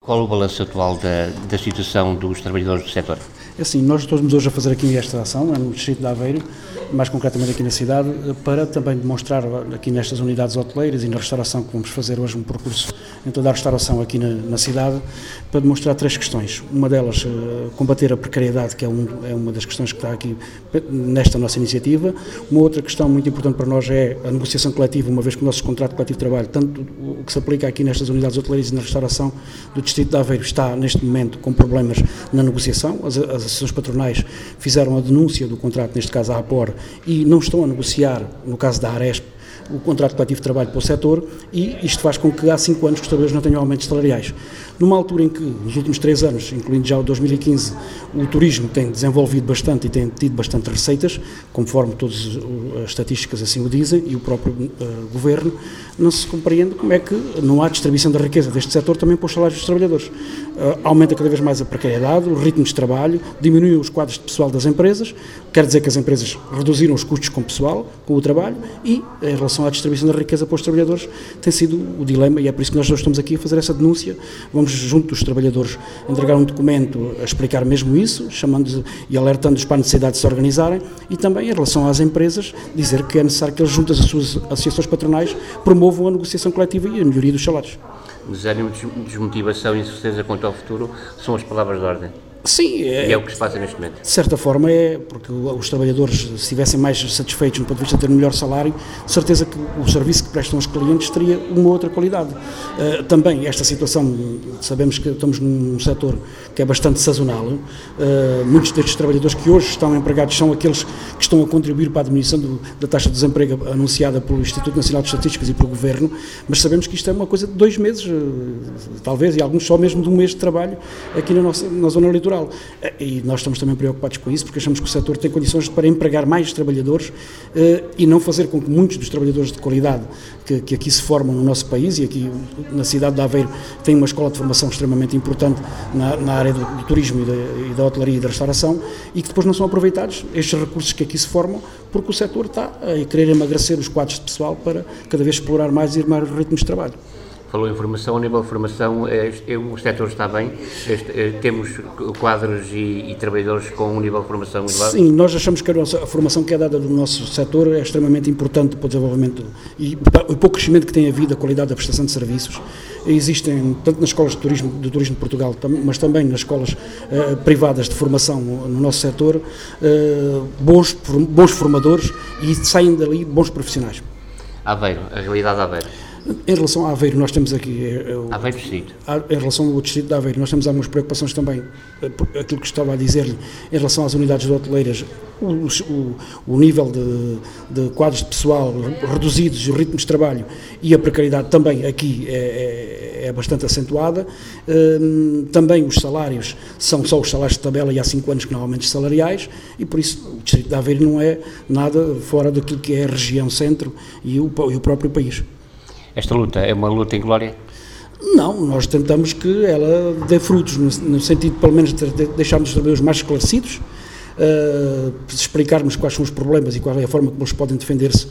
Qual o balanço atual da situação dos trabalhadores do setor? É assim, nós estamos hoje a fazer aqui esta ação, no distrito de Aveiro, mais concretamente aqui na cidade, para também demonstrar aqui nestas unidades hoteleiras e na restauração, que vamos fazer hoje um percurso em toda a restauração aqui na cidade, para demonstrar 3 questões. Uma delas, combater a precariedade, que é uma das questões que está aqui nesta nossa iniciativa. Uma outra questão muito importante para nós é a negociação coletiva, uma vez que o nosso contrato coletivo de trabalho, tanto o que se aplica aqui nestas unidades hoteleiras e na restauração do distrito de Aveiro, está neste momento com problemas na negociação. As associações patronais fizeram a denúncia do contrato, neste caso a APOR, e não estão a negociar, no caso da Aresp, o contrato coletivo de trabalho para o setor, e isto faz com que há 5 anos que os trabalhadores não tenham aumentos salariais. Numa altura em que, nos últimos 3 anos, incluindo já o 2015, o turismo tem desenvolvido bastante e tem tido bastante receitas, conforme todas as estatísticas assim o dizem, e o próprio governo, não se compreende como é que não há distribuição da riqueza deste setor também para os salários dos trabalhadores. Aumenta cada vez mais a precariedade, os ritmos de trabalho, diminuem os quadros de pessoal das empresas, quer dizer que as empresas reduziram os custos com o pessoal, com o trabalho, e em relação à distribuição da riqueza para os trabalhadores tem sido o dilema, e é por isso que nós hoje estamos aqui a fazer essa denúncia. Vamos, junto dos trabalhadores, entregar um documento a explicar mesmo isso, chamando e alertando-os para a necessidade de se organizarem, e também em relação às empresas, dizer que é necessário que eles, junto às suas associações patronais, promovam a negociação coletiva e a melhoria dos salários. Desânimo, desmotivação e incerteza quanto ao futuro são as palavras de ordem. Sim, e é o que se passa neste momento. De certa forma é, porque os trabalhadores, se estivessem mais satisfeitos no ponto de vista de ter um melhor salário, de certeza que o serviço que prestam aos clientes teria uma outra qualidade. Também esta situação, sabemos que estamos num setor que é bastante sazonal, muitos destes trabalhadores que hoje estão empregados são aqueles que estão a contribuir para a diminuição da taxa de desemprego anunciada pelo Instituto Nacional de Estatísticas e pelo Governo, mas sabemos que isto é uma coisa de 2 meses, talvez, e alguns só mesmo de 1 mês de trabalho aqui na zona litoral. E nós estamos também preocupados com isso, porque achamos que o setor tem condições para empregar mais trabalhadores e não fazer com que muitos dos trabalhadores de qualidade que aqui se formam no nosso país, e aqui na cidade de Aveiro tem uma escola de formação extremamente importante na área do turismo e da hotelaria e da restauração, e que depois não são aproveitados estes recursos que aqui se formam, porque o setor está a querer emagrecer os quadros de pessoal para cada vez explorar mais e ir mais os ritmos de trabalho. Falou em formação, a nível de formação, o setor está bem? Temos quadros e trabalhadores com um nível de formação elevado? Sim, nós achamos que a formação que é dada do nosso setor é extremamente importante para o desenvolvimento e para o pouco crescimento que tem havido, a qualidade da prestação de serviços. Existem, tanto nas escolas do turismo de Portugal, mas também nas escolas privadas de formação no nosso setor, bons formadores, e saem dali bons profissionais. Aveiro, a realidade de Aveiro. Em relação a Aveiro, nós temos aqui... Aveiro Distrito. Em relação ao Distrito de Aveiro, nós temos algumas preocupações também, aquilo que estava a dizer-lhe, em relação às unidades de hoteleiras, o nível de quadros de pessoal reduzidos, os ritmos de trabalho e a precariedade também aqui é bastante acentuada. Também os salários são só os salários de tabela, e há 5 anos que não há aumentos salariais, e por isso o Distrito de Aveiro não é nada fora daquilo que é a região centro e o próprio país. Esta luta é uma luta em glória? Não, nós tentamos que ela dê frutos, no sentido de, pelo menos, de deixarmos os trabalhadores mais esclarecidos, explicarmos quais são os problemas e qual é a forma como eles podem defender-se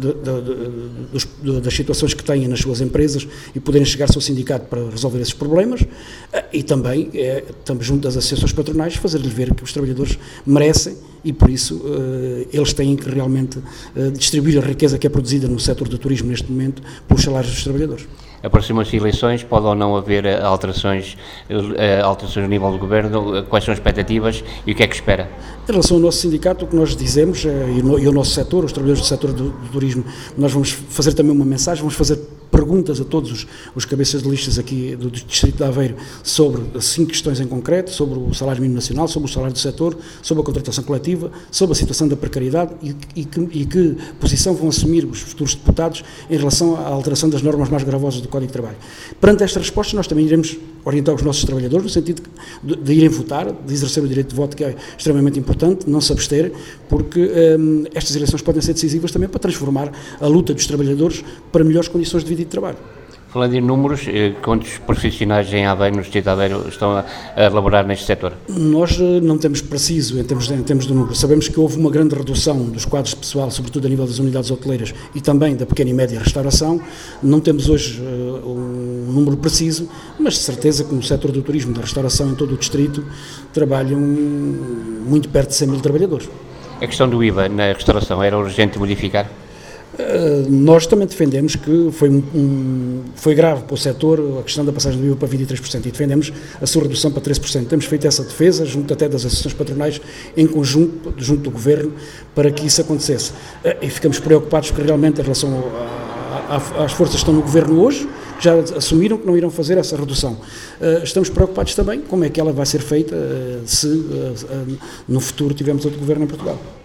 das situações que têm nas suas empresas e poderem chegar-se ao sindicato para resolver esses problemas, e também, estamos junto das associações patronais, fazer-lhe ver que os trabalhadores merecem, e por isso eles têm que realmente distribuir a riqueza que é produzida no setor do turismo neste momento pelos salários dos trabalhadores. Aproximam-se eleições, pode ou não haver alterações no nível do governo? Quais são as expectativas e o que é que espera? Em relação ao nosso sindicato, o que nós dizemos, e o nosso setor, os trabalhadores do setor do turismo, nós vamos fazer também uma mensagem, vamos fazer perguntas a todos os cabeças de listas aqui do Distrito de Aveiro sobre 5 questões em concreto, sobre o salário mínimo nacional, sobre o salário do setor, sobre a contratação coletiva, sobre a situação da precariedade e que posição vão assumir os futuros deputados em relação à alteração das normas mais gravosas do Código de Trabalho. Perante esta resposta, nós também iremos orientar os nossos trabalhadores no sentido de irem votar, de exercer o direito de voto, que é extremamente importante, não se abster, porque estas eleições podem ser decisivas também para transformar a luta dos trabalhadores para melhores condições de vida e de trabalho. Falando em números, quantos profissionais em Aveiro, no Distrito de Aveiro, estão a elaborar neste setor? Nós não temos preciso em termos de número. Sabemos que houve uma grande redução dos quadros de pessoal, sobretudo a nível das unidades hoteleiras e também da pequena e média restauração. Não temos hoje um número preciso, mas de certeza que no setor do turismo e da restauração em todo o distrito trabalham muito perto de 100 mil trabalhadores. A questão do IVA na restauração era urgente modificar? Nós também defendemos que foi grave para o setor a questão da passagem do IVA para 23% e defendemos a sua redução para 13%. Temos feito essa defesa, junto até das associações patronais, em conjunto, junto do Governo, para que isso acontecesse. E ficamos preocupados porque realmente, em relação às forças que estão no Governo hoje, que já assumiram que não irão fazer essa redução. Estamos preocupados também como é que ela vai ser feita se no futuro tivermos outro Governo em Portugal.